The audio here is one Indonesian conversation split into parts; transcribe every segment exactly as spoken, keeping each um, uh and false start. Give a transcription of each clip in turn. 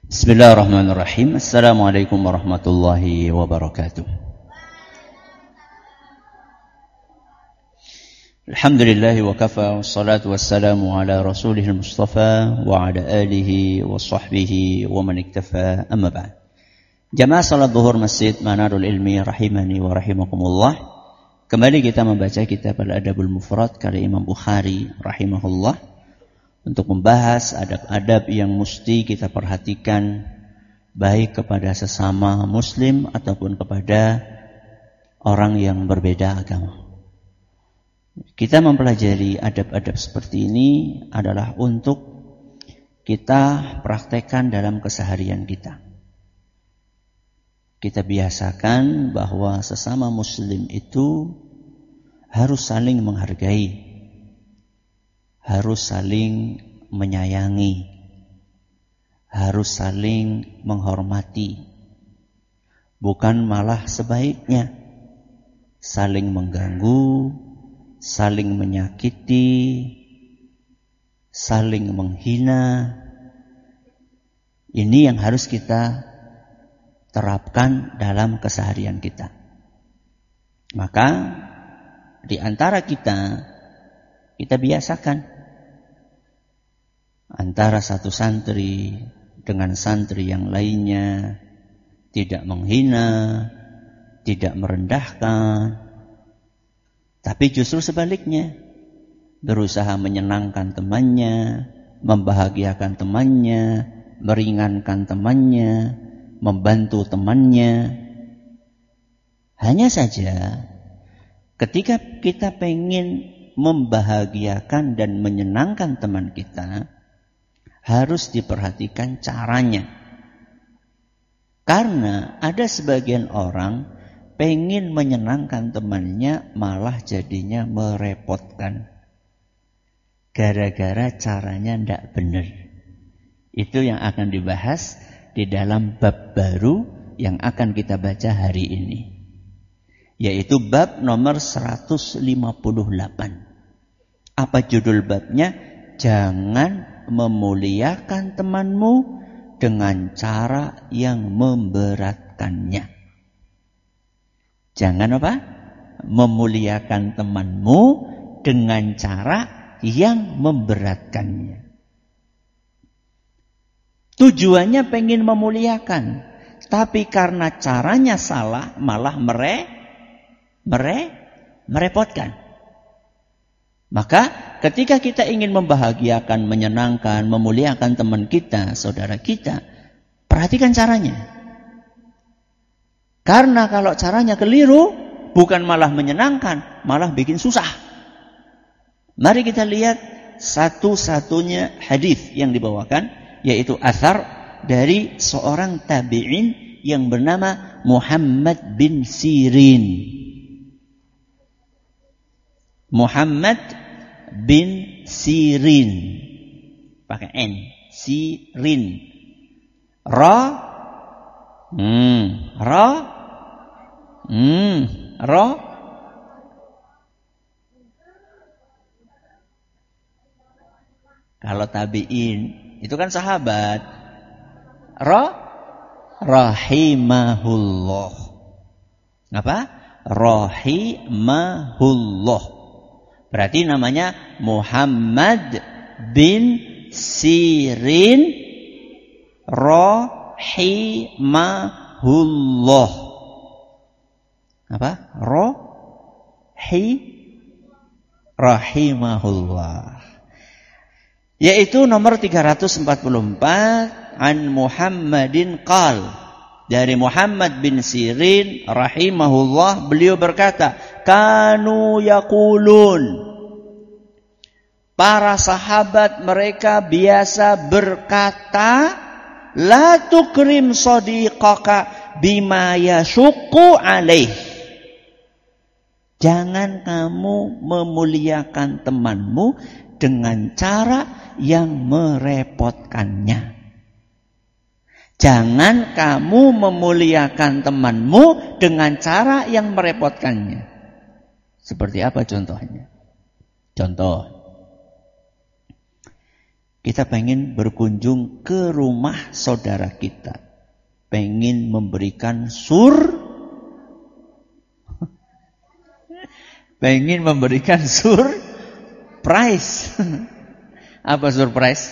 Bismillahirrahmanirrahim. Assalamualaikum warahmatullahi wabarakatuh. Alhamdulillahi wa kafa, wassalatu wassalamu ala rasulihil mustafa wa ala alihi wa sahbihi wa man iktafa, amma ba'd. Jamaah salat zuhur Masjid Manarul Ilmi rahimani wa rahimakumullah. Kembali kita membaca kitab Al-Adabul Mufrad karya Imam Bukhari rahimahullah, untuk membahas adab-adab yang mesti kita perhatikan baik kepada sesama muslim ataupun kepada orang yang berbeda agama. Kita mempelajari adab-adab seperti ini adalah untuk kita praktekkan dalam keseharian kita. Kita biasakan bahwa sesama muslim itu harus saling menghargai, harus saling menyayangi, harus saling menghormati, bukan malah sebaiknya saling mengganggu, saling menyakiti, saling menghina. Ini yang harus kita terapkan dalam keseharian kita. Maka di antara kita kita biasakan antara satu santri dengan santri yang lainnya tidak menghina, tidak merendahkan, tapi justru sebaliknya, berusaha menyenangkan temannya, membahagiakan temannya, meringankan temannya, membantu temannya. Hanya saja ketika kita pengen membahagiakan dan menyenangkan teman kita, harus diperhatikan caranya. Karena ada sebagian orang pengen menyenangkan temannya malah jadinya merepotkan, gara-gara caranya tidak benar. Itu yang akan dibahas di dalam bab baru yang akan kita baca hari ini, yaitu bab nomor seratus lima puluh delapan. Apa judul babnya? Jangan memuliakan temanmu dengan cara yang memberatkannya. Jangan apa? Memuliakan temanmu dengan cara yang memberatkannya. Tujuannya pengen memuliakan, tapi karena caranya salah malah mere, mere, merepotkan. Maka ketika kita ingin membahagiakan, menyenangkan, memuliakan teman kita, saudara kita, perhatikan caranya. Karena kalau caranya keliru, bukan malah menyenangkan, malah bikin susah. Mari kita lihat satu-satunya hadis yang dibawakan, yaitu athar dari seorang tabi'in yang bernama Muhammad bin Sirin. Muhammad bin Sirin, pakai N, Sirin, Ra, hmm, Ra, hmm, Ra, kalau tabi'in itu kan sahabat. Ra, rahimahullah. Apa? Rahimahullah. Berarti namanya Muhammad bin Sirin rahimahullah. Apa? Rahi rahimahullah. Yaitu nomor tiga ratus empat puluh empat, an Muhammadin qal. Dari Muhammad bin Sirin rahimahullah, beliau berkata, kanu yaqulun, para sahabat mereka biasa berkata, la tukrim sadiqaka bima yashuqqu alaih. Jangan kamu memuliakan temanmu dengan cara yang merepotkannya. Jangan kamu memuliakan temanmu dengan cara yang merepotkannya. Seperti apa contohnya? Contoh, Kita pengen berkunjung ke rumah saudara kita. Pengen memberikan sur. Pengen memberikan surprise. Apa surprise?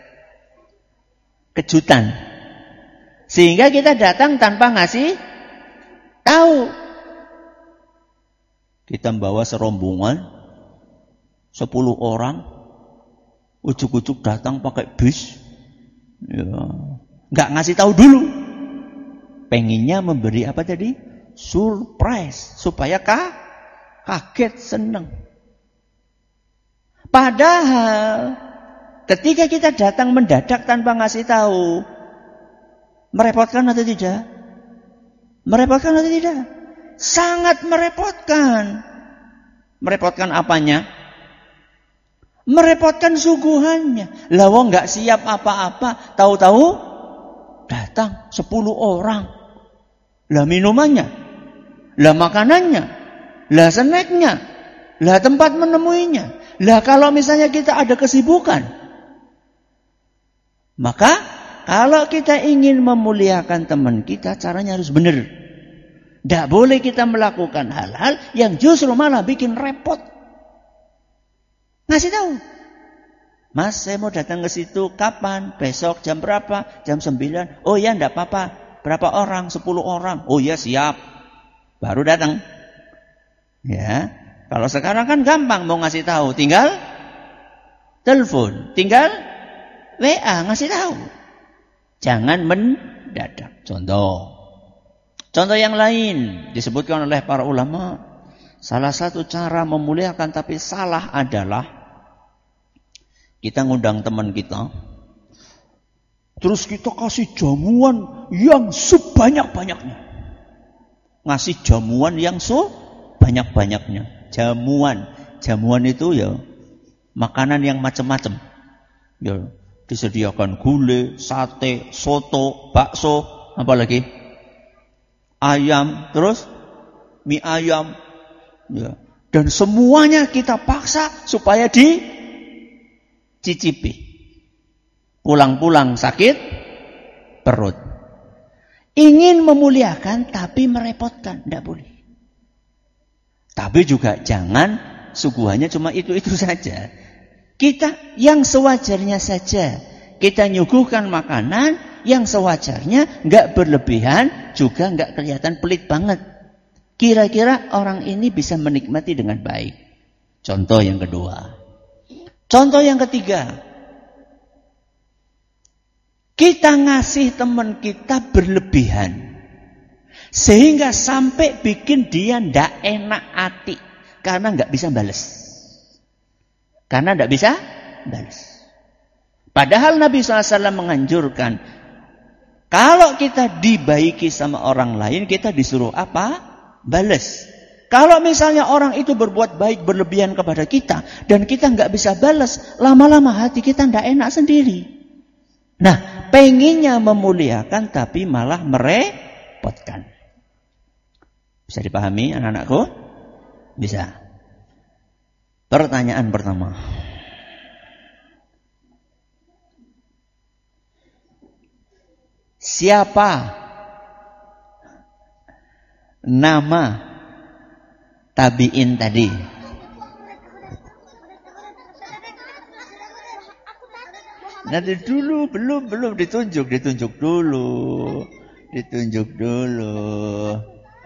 Kejutan. Sehingga kita datang tanpa ngasih tahu. Kita membawa serombongan sepuluh orang, ujuk-ujuk datang pakai bis, ya, nggak ngasih tahu dulu. Pengennya memberi apa tadi? Surprise, supaya kah? Kaget, senang. Padahal ketika kita datang mendadak tanpa ngasih tahu, merepotkan atau tidak? Merepotkan atau tidak? Sangat merepotkan. Merepotkan apanya? Merepotkan suguhannya. Lah wong nggak siap apa-apa, tahu-tahu datang sepuluh orang. Lah minumannya, lah makanannya, lah snacknya, lah tempat menemuinya. Lah kalau misalnya kita ada kesibukan, maka kalau kita ingin memuliakan teman kita, caranya harus benar. Tidak boleh kita melakukan hal-hal yang justru malah bikin repot. Ngasih tahu. Mas, saya mau datang ke situ. Kapan? Besok jam berapa? Jam sembilan. Oh ya, tidak apa-apa. Berapa orang? Sepuluh orang. Oh ya, siap. Baru datang. Ya. Kalau sekarang kan gampang mau ngasih tahu. Tinggal telepon. Tinggal W A ngasih tahu. Jangan mendadak. Contoh. Contoh yang lain disebutkan oleh para ulama. Salah satu cara memuliakan tapi salah adalah kita ngundang teman kita, terus kita kasih jamuan yang sebanyak-banyaknya. Ngasih jamuan yang sebanyak-banyaknya. Jamuan, jamuan itu ya makanan yang macam-macam. Ya, disediakan gulai, sate, soto, bakso, apa lagi? Ayam, terus mie ayam, ya. Dan semuanya kita paksa supaya dicicipi. Pulang-pulang sakit perut. Ingin memuliakan tapi merepotkan, tidak boleh. Tapi juga jangan suguhannya cuma itu-itu saja. Kita yang sewajarnya saja. Kita nyuguhkan makanan yang sewajarnya, nggak berlebihan, juga nggak kelihatan pelit banget. Kira-kira orang ini bisa menikmati dengan baik. Contoh yang kedua. Contoh yang ketiga. Kita ngasih teman kita berlebihan. Sehingga sampai bikin dia ndak enak hati. Karena nggak bisa balas. Karena ndak bisa balas. Padahal Nabi shallallahu alaihi wasallam menganjurkan, kalau kita dibaiki sama orang lain, kita disuruh apa? Balas. Kalau misalnya orang itu berbuat baik berlebihan kepada kita, dan kita nggak bisa balas, lama-lama hati kita ndak enak sendiri. Nah, pengennya memuliakan tapi malah merepotkan. Bisa dipahami anak-anakku? Bisa. Pertanyaan pertama. Siapa nama tabi'in tadi? Nanti dulu, belum, belum ditunjuk, ditunjuk dulu. Ditunjuk dulu.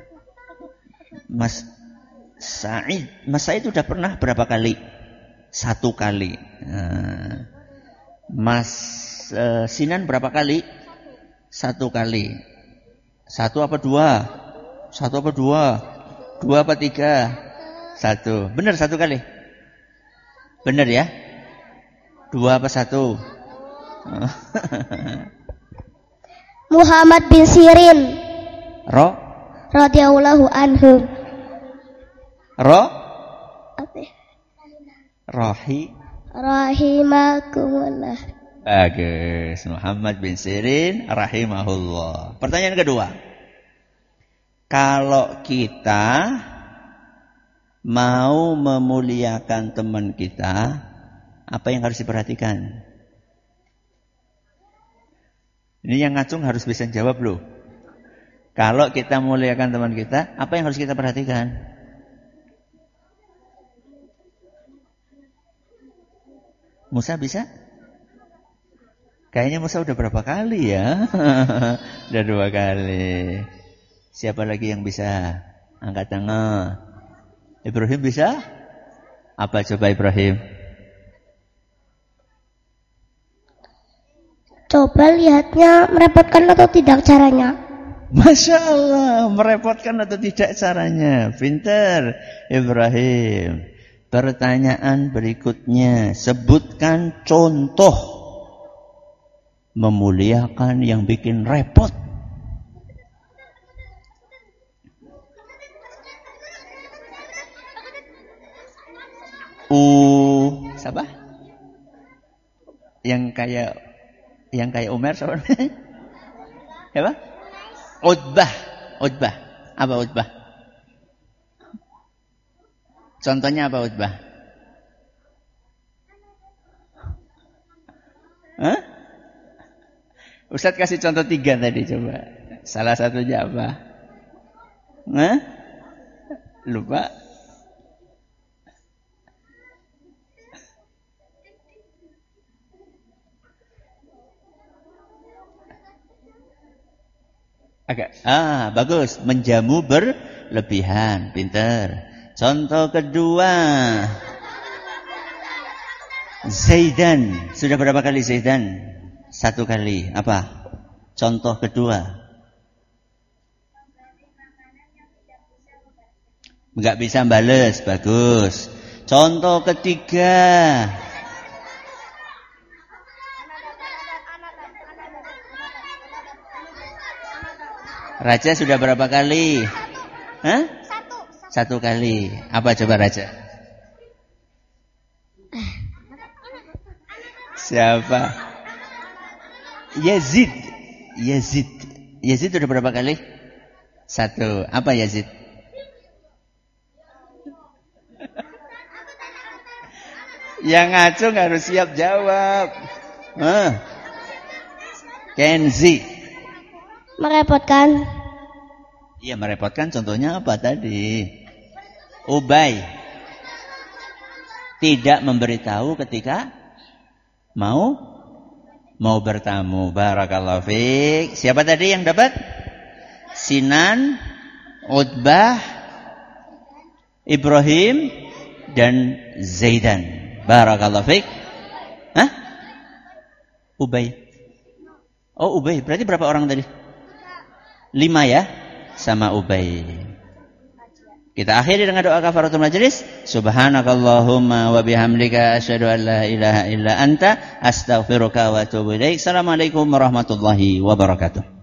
Mas Said, Mas Said sudah pernah berapa kali? Satu kali. Nah, Mas uh, Sinan berapa kali? Satu kali. Satu apa dua? Satu apa dua? Dua apa tiga? Satu. Benar satu kali? Benar ya? Dua apa satu? Muhammad bin Sirin Ro radhiyallahu anhu. Ro Apa? Rohi Rahimakumullah. Bagus. Muhammad bin Sirin rahimahullah. Pertanyaan kedua. Kalau kita mau memuliakan teman kita, apa yang harus diperhatikan? Ini yang ngacung harus bisa jawab loh. Kalau kita muliakan teman kita, apa yang harus kita perhatikan? Musa bisa? Kayaknya Musa udah berapa kali ya? Udah dua kali. Siapa lagi yang bisa? Angkat tangan. Ibrahim bisa? Apa coba Ibrahim? Coba lihatnya merepotkan atau tidak caranya. Masya Allah, merepotkan atau tidak caranya. Pinter Ibrahim. Pertanyaan berikutnya, sebutkan contoh memuliakan yang bikin repot. Uh, siapa? Yang kayak yang kayak Umar siapa? Siapa? Utbah. Utbah. Apa Utbah? Contohnya apa Utbah? Hah? Ustaz kasih contoh tiga tadi coba. Salah satunya apa? Hah? Lupa? Agak, ah bagus, menjamu berlebihan, pinter. Contoh kedua, Zaidan, sudah berapa kali Zaidan? Satu kali, apa? Contoh kedua, nggak bisa bales, bagus. Contoh ketiga, Raja sudah berapa kali? Hah? Satu. Satu kali. Apa coba Raja? Siapa? Yazid. Yazid. Yazid sudah berapa kali? Satu. Apa Yazid? Yang ngacung harus siap jawab. Huh? Kenzi. Merepotkan. Iya merepotkan, contohnya apa tadi? Ubay. Tidak memberitahu ketika mau mau bertamu. Barakallahu fiik. Siapa tadi yang dapat? Sinan, Utbah, Ibrahim, dan Zaidan. Barakallahu fiik. Hah? Ubay. Oh Ubay, berarti berapa orang tadi? Lima ya, sama Ubay. Kita akhiri dengan doa kafaratul majlis. Subhanakallahumma wa bihamdika asyhadu an la ilaha illa anta astaghfiruka wa atubu ilaik. Assalamualaikum warahmatullahi wabarakatuh.